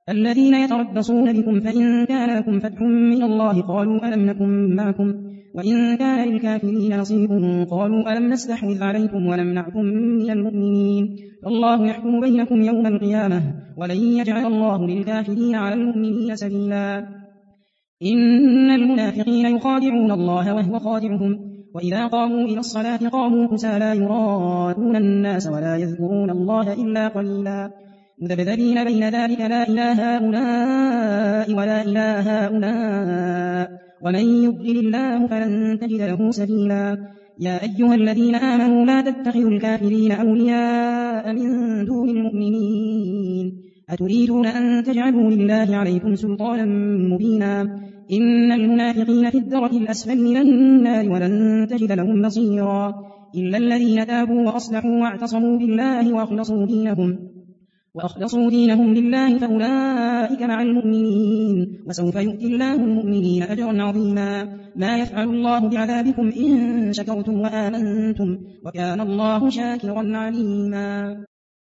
الذين يتربصون بكم فإن كان لكم فتح من الله قالوا ألم نكن معكم وإن كان للكافرين نصيب قالوا ألم نستحوذ عليكم ولمنعكم من المؤمنين الله يحكم بينكم يوم القيامة ولن يجعل الله للكافرين على المؤمنين سبيلا إن المنافقين يخادعون الله وهو خادعهم وإذا قاموا إلى الصلاة قاموا كسالى يراءون الناس ولا يذكرون الله إلا قليلا مذبذبين بين ذلك لا إله هؤلاء ولا إله هؤلاء ومن يضلل الله فلن تجد له سبيلا يا أيها الذين آمنوا لا تتخذوا الكافرين أولياء من دون المؤمنين أتريدون أن تجعلوا لله عليكم سلطانا مبينا إن المنافقين في الدرك الأسفل من النار ولن تجد لهم نصيرا إلا الذين تابوا وأصلحوا واعتصموا بالله وأخلصوا دينهم لله فأولئك مع المؤمنين وسوف يؤتي الله المؤمنين أجرا عظيما ما يفعل الله بعذابكم إن شكرتم وآمنتم وكان الله شاكرا عليما.